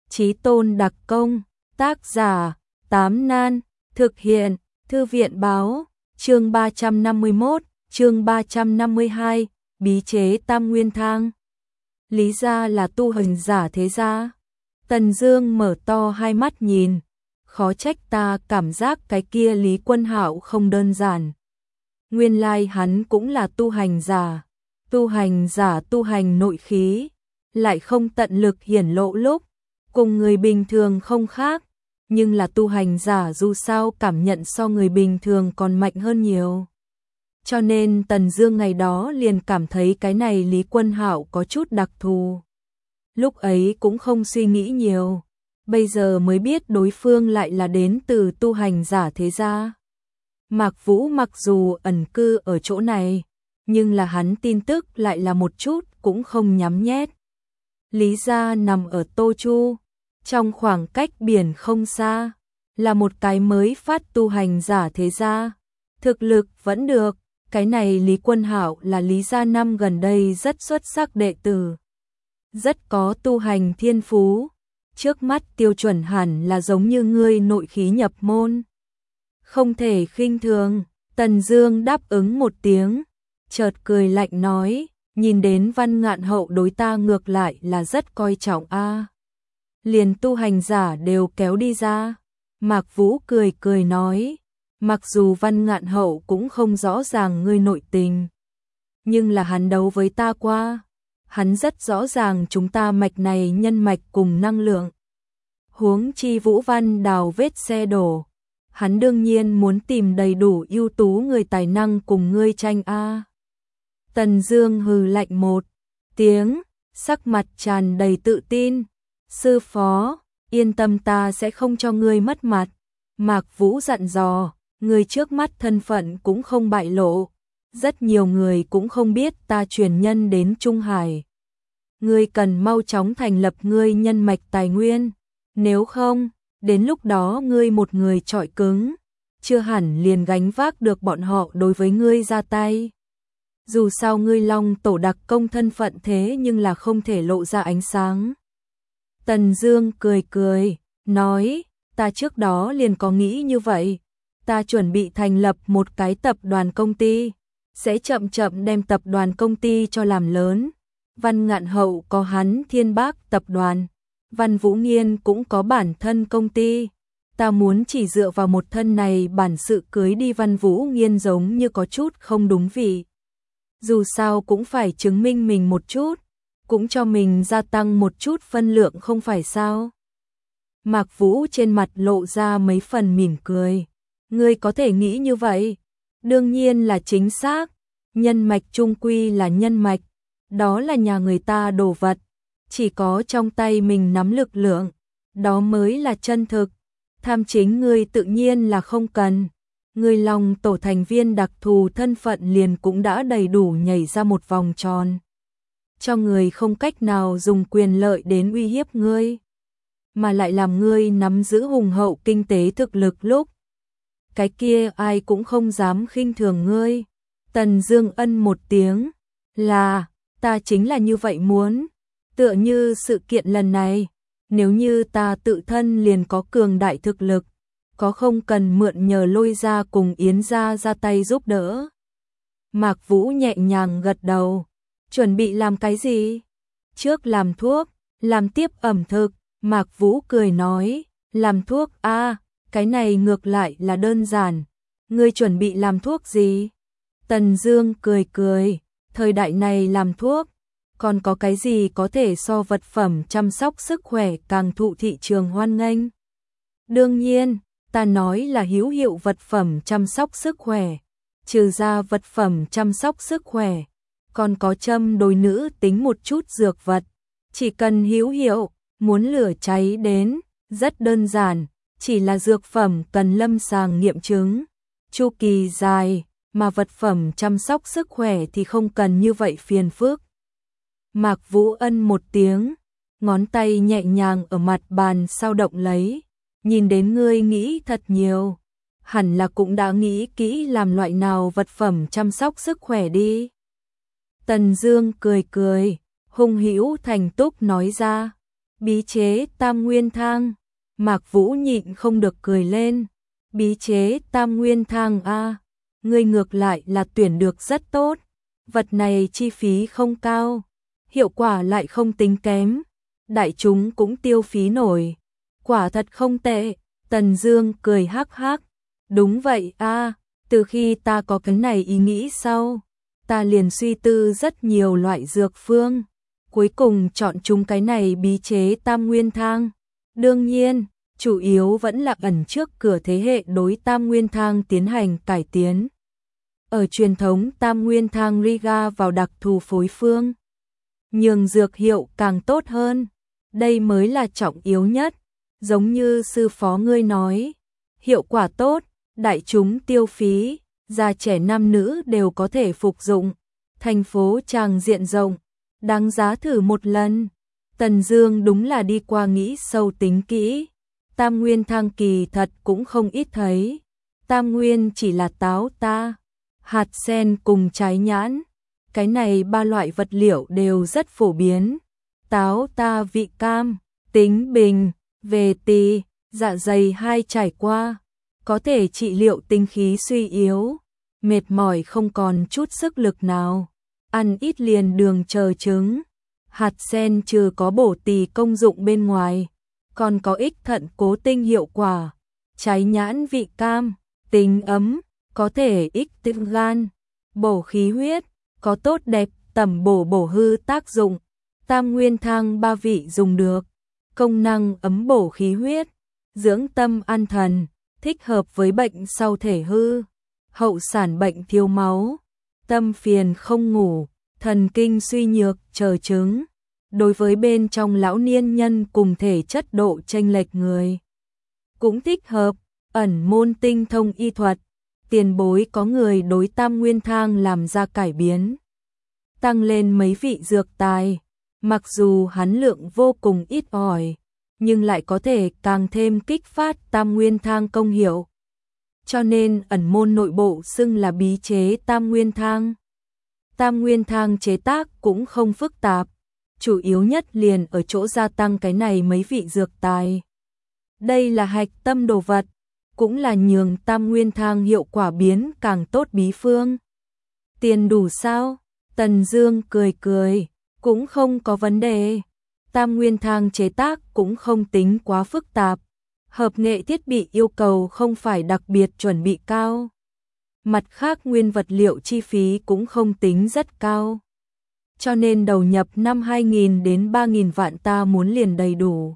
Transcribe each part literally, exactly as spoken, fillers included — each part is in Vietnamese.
Chí tôn đặc công, tác giả, Tám Nan, thực hiện, Thư viện báo, chương ba trăm năm mươi mốt, chương ba trăm năm mươi hai, bí chế Tam Nguyên Thang. Lý gia là tu hành giả thế gia. Tần Dương mở to hai mắt nhìn, khó trách ta cảm giác cái kia Lý Quân Hạo không đơn giản. Nguyên lai hắn cũng là tu hành giả, tu hành giả tu hành nội khí, lại không tận lực hiển lộ lúc, cùng người bình thường không khác, nhưng là tu hành giả dù sao cảm nhận so người bình thường còn mạnh hơn nhiều. Cho nên Tần Dương ngày đó liền cảm thấy cái này Lý Quân Hạo có chút đặc thù. Lúc ấy cũng không suy nghĩ nhiều, bây giờ mới biết đối phương lại là đến từ tu hành giả thế gia. Mạc Vũ mặc dù ẩn cư ở chỗ này, nhưng là hắn tin tức lại là một chút cũng không nhắm nhét. Lý gia nằm ở Tô Chu, trong khoảng cách biển không xa, là một cái mới phát tu hành giả thế gia. Thực lực vẫn được, cái này Lý Quân Hạo là Lý gia năm gần đây rất xuất sắc đệ tử. Rất có tu hành thiên phú, trước mắt tiêu chuẩn hẳn là giống như ngươi nội khí nhập môn. Không thể khinh thường, Tần Dương đáp ứng một tiếng, chợt cười lạnh nói, nhìn đến Văn Ngạn Hậu đối ta ngược lại là rất coi trọng a. À. Liền tu hành giả đều kéo đi ra. Mạc Vũ cười cười nói, mặc dù Văn Ngạn Hậu cũng không rõ ràng ngươi nội tình, nhưng là hắn đấu với ta qua, hắn rất rõ ràng chúng ta mạch này nhân mạch cùng năng lượng. Huống chi Vũ Văn Đào vết xe đổ, hắn đương nhiên muốn tìm đầy đủ ưu tú người tài năng cùng ngươi tranh a. À. Tần Dương hừ lạnh một tiếng, sắc mặt tràn đầy tự tin, sư phó, yên tâm ta sẽ không cho ngươi mất mặt. Mạc Vũ dặn dò, người trước mắt thân phận cũng không bại lộ, rất nhiều người cũng không biết ta truyền nhân đến Trung Hải. Ngươi cần mau chóng thành lập ngươi nhân mạch tài nguyên, nếu không, đến lúc đó ngươi một người trọi cứng, chưa hẳn liền gánh vác được bọn họ đối với ngươi ra tay. Dù sao ngươi Long tổ đặc công thân phận thế nhưng là không thể lộ ra ánh sáng. Tần Dương cười cười, nói, ta trước đó liền có nghĩ như vậy, ta chuẩn bị thành lập một cái tập đoàn công ty, sẽ chậm chậm đem tập đoàn công ty cho làm lớn. Văn Ngạn Hậu có hắn Thiên Bác tập đoàn, Văn Vũ Nghiên cũng có bản thân công ty. Ta muốn chỉ dựa vào một thân này bản sự cưới đi Văn Vũ Nghiên giống như có chút không đúng vị. Dù sao cũng phải chứng minh mình một chút, cũng cho mình gia tăng một chút phân lượng không phải sao. Mạc Vũ trên mặt lộ ra mấy phần mỉm cười. Ngươi có thể nghĩ như vậy, đương nhiên là chính xác, nhân mạch chung quy là nhân mạch, đó là nhà người ta đồ vật, chỉ có trong tay mình nắm lực lượng, đó mới là chân thực. Tham chính ngươi tự nhiên là không cần. Ngươi Long tổ thành viên đặc thù thân phận liền cũng đã đầy đủ nhảy ra một vòng tròn, cho người không cách nào dùng quyền lợi đến uy hiếp ngươi, mà lại làm ngươi nắm giữ hùng hậu kinh tế thực lực lúc, cái kia ai cũng không dám khinh thường ngươi. Tần Dương ân một tiếng, là, ta chính là như vậy muốn, tựa như sự kiện lần này, nếu như ta tự thân liền có cường đại thực lực, có không cần mượn nhờ Lôi gia cùng Yến gia ra tay giúp đỡ. Mạc Vũ nhẹ nhàng gật đầu, chuẩn bị làm cái gì? Trước làm thuốc, làm tiếp ẩm thực. Mạc Vũ cười nói, làm thuốc a, à, cái này ngược lại là đơn giản. Ngươi chuẩn bị làm thuốc gì? Tần Dương cười cười, thời đại này làm thuốc, còn có cái gì có thể so vật phẩm chăm sóc sức khỏe càng thụ thị trường hoan nghênh? Đương nhiên, ta nói là hữu hiệu vật phẩm chăm sóc sức khỏe, trừ ra vật phẩm chăm sóc sức khỏe, còn có châm đối nữ tính một chút dược vật, chỉ cần hữu hiệu, muốn lửa cháy đến, rất đơn giản, chỉ là dược phẩm cần lâm sàng nghiệm chứng, chu kỳ dài, mà vật phẩm chăm sóc sức khỏe thì không cần như vậy phiền phức. Mạc Vũ ân một tiếng, ngón tay nhẹ nhàng ở mặt bàn sao động lấy, nhìn đến ngươi nghĩ thật nhiều, hẳn là cũng đã nghĩ kỹ làm loại nào vật phẩm chăm sóc sức khỏe đi. Tần Dương cười cười, hung hữu thành túc nói ra, Bí chế Tam Nguyên Thang. Mạc Vũ nhịn không được cười lên. Bí chế Tam Nguyên Thang a, ngươi ngược lại là tuyển được rất tốt. Vật này chi phí không cao, hiệu quả lại không tính kém, đại chúng cũng tiêu phí nổi. Quả thật không tệ. Tần Dương cười hắc hắc. Đúng vậy a, từ khi ta có cái này ý nghĩ sau, ta liền suy tư rất nhiều loại dược phương, cuối cùng chọn chúng cái này bí chế Tam Nguyên Thang. Đương nhiên, chủ yếu vẫn là ẩn trước cửa thế hệ đối Tam Nguyên Thang tiến hành cải tiến. Ở truyền thống Tam Nguyên Thang Riga vào đặc thù phối phương, nhường dược hiệu càng tốt hơn. Đây mới là trọng yếu nhất. Giống như sư phó ngươi nói, hiệu quả tốt, đại chúng tiêu phí, già trẻ nam nữ đều có thể phục dụng, thành phố tràng diện rộng, đáng giá thử một lần. Tần Dương đúng là đi qua nghĩ sâu tính kỹ, Tam Nguyên Thang kỳ thật cũng không ít thấy. Tam Nguyên chỉ là táo ta, hạt sen cùng trái nhãn, cái này ba loại vật liệu đều rất phổ biến. Táo ta vị cam, tính bình, về tỳ, dạ dày hai trải qua, có thể trị liệu tinh khí suy yếu, mệt mỏi không còn chút sức lực nào, ăn ít liền đường chờ trứng. Hạt sen trừ có bổ tỳ công dụng bên ngoài, còn có ích thận cố tinh hiệu quả. Trái nhãn vị cam, tính ấm, có thể ích tinh gan, bổ khí huyết, có tốt đẹp tẩm bổ bổ hư tác dụng. Tam Nguyên Thang ba vị dùng được, công năng ấm bổ khí huyết, dưỡng tâm an thần, thích hợp với bệnh sau thể hư, hậu sản bệnh thiếu máu, tâm phiền không ngủ, thần kinh suy nhược chờ chứng. Đối với bên trong lão niên nhân cùng thể chất độ chênh lệch người, cũng thích hợp. Ẩn môn tinh thông y thuật, tiền bối có người đối Tam Nguyên Thang làm ra cải biến, tăng lên mấy vị dược tài. Mặc dù hắn lượng vô cùng ít ỏi, nhưng lại có thể càng thêm kích phát Tam Nguyên Thang công hiệu. Cho nên ẩn môn nội bộ xưng là bí chế Tam Nguyên Thang. Tam Nguyên Thang chế tác cũng không phức tạp, chủ yếu nhất liền ở chỗ gia tăng cái này mấy vị dược tài. Đây là hạch tâm đồ vật, cũng là nhường Tam Nguyên Thang hiệu quả biến càng tốt bí phương. Tiền đủ sao? Tần Dương cười cười, cũng không có vấn đề. Tam Nguyên Thang chế tác cũng không tính quá phức tạp, hợp nghệ thiết bị yêu cầu không phải đặc biệt chuẩn bị cao. Mặt khác nguyên vật liệu chi phí cũng không tính rất cao, cho nên đầu nhập năm hai nghìn đến ba nghìn vạn ta muốn liền đầy đủ.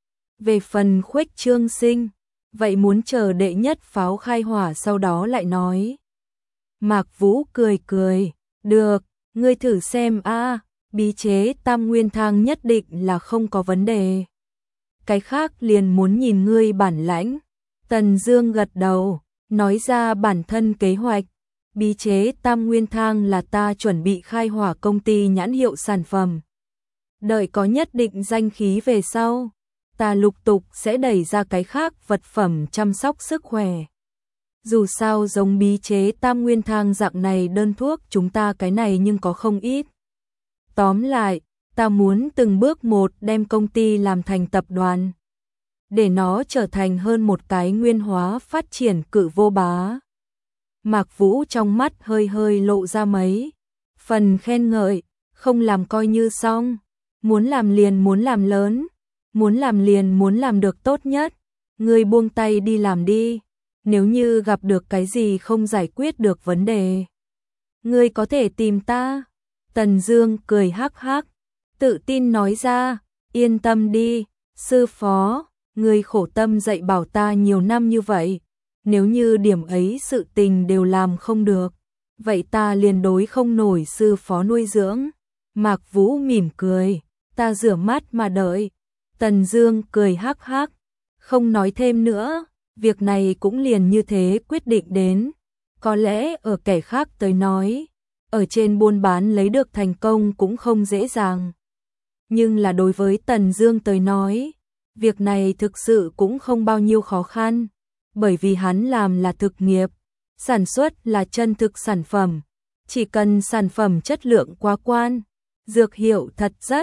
Về phần khuếch trương sinh, vậy muốn chờ đệ nhất pháo khai hỏa sau đó lại nói. Mạc Vũ cười cười, được, ngươi thử xem a, bí chế Tam Nguyên Thang nhất định là không có vấn đề. Cái khác liền muốn nhìn ngươi bản lãnh. Tần Dương gật đầu, nói ra bản thân kế hoạch. Bí chế Tam Nguyên Thang là ta chuẩn bị khai hỏa công ty nhãn hiệu sản phẩm. Đợi có nhất định danh khí về sau, ta lục tục sẽ đẩy ra cái khác vật phẩm chăm sóc sức khỏe. Dù sao giống bí chế Tam Nguyên Thang dạng này đơn thuốc chúng ta cái này nhưng có không ít. Tóm lại, ta muốn từng bước một đem công ty làm thành tập đoàn, để nó trở thành hơn một cái nguyên hóa phát triển cự vô bá. Mạc Vũ trong mắt hơi hơi lộ ra mấy phần khen ngợi, không làm coi như xong, muốn làm liền muốn làm lớn, muốn làm liền muốn làm được tốt nhất. Ngươi buông tay đi làm đi, nếu như gặp được cái gì không giải quyết được vấn đề, ngươi có thể tìm ta. Tần Dương cười hắc hắc, tự tin nói ra, yên tâm đi, sư phó, ngươi khổ tâm dạy bảo ta nhiều năm như vậy, nếu như điểm ấy sự tình đều làm không được, vậy ta liền đối không nổi sư phó nuôi dưỡng. Mạc Vũ mỉm cười, ta rửa mắt mà đợi. Tần Dương cười hắc hắc, không nói thêm nữa, việc này cũng liền như thế quyết định đến. Có lẽ ở kẻ khác tới nói, ở trên buôn bán lấy được thành công cũng không dễ dàng. Nhưng là đối với Tần Dương tới nói, việc này thực sự cũng không bao nhiêu khó khăn, bởi vì hắn làm là thực nghiệp, sản xuất là chân thực sản phẩm, chỉ cần sản phẩm chất lượng quá quan, dược hiệu thật rất,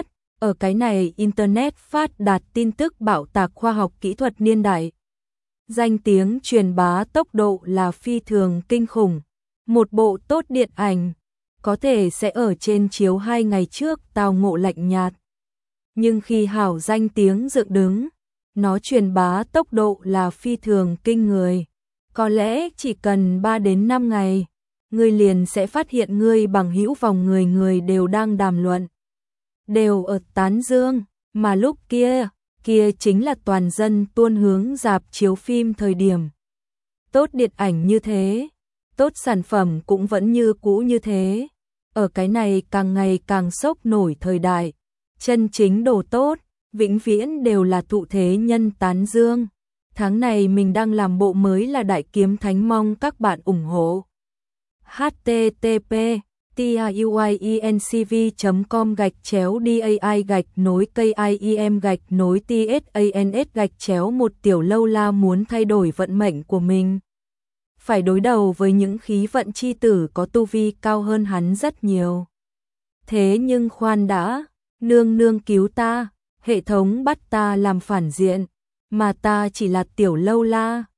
Ở cái này Internet phát đạt tin tức bạo tạc khoa học kỹ thuật niên đại. Danh tiếng truyền bá tốc độ là phi thường kinh khủng. Một bộ tốt điện ảnh, có thể sẽ ở trên chiếu hai ngày trước tao ngộ lạnh nhạt. Nhưng khi hảo danh tiếng dựng đứng, nó truyền bá tốc độ là phi thường kinh người. Có lẽ chỉ cần ba đến năm ngày, ngươi liền sẽ phát hiện ngươi bằng hữu vòng người người đều đang đàm luận. Đều ở tán dương, mà lúc kia, kia chính là toàn dân tuôn hướng rạp chiếu phim thời điểm. Tốt điện ảnh như thế, tốt sản phẩm cũng vẫn như cũ như thế. Ở cái này càng ngày càng sốc nổi thời đại, chân chính đồ tốt, vĩnh viễn đều là thụ thế nhân tán dương. Tháng này mình đang làm bộ mới là Đại Kiếm Thánh, mong các bạn ủng hộ. h t t p tiuyencv chấm com gạch chéo dai gạch nối kim gạch nối tsans gạch chéo một Tiểu Lâu La muốn thay đổi vận mệnh của mình. Phải đối đầu với những khí vận chi tử có tu vi cao hơn hắn rất nhiều. Thế nhưng khoan đã, nương nương cứu ta, hệ thống bắt ta làm phản diện, mà ta chỉ là Tiểu Lâu La.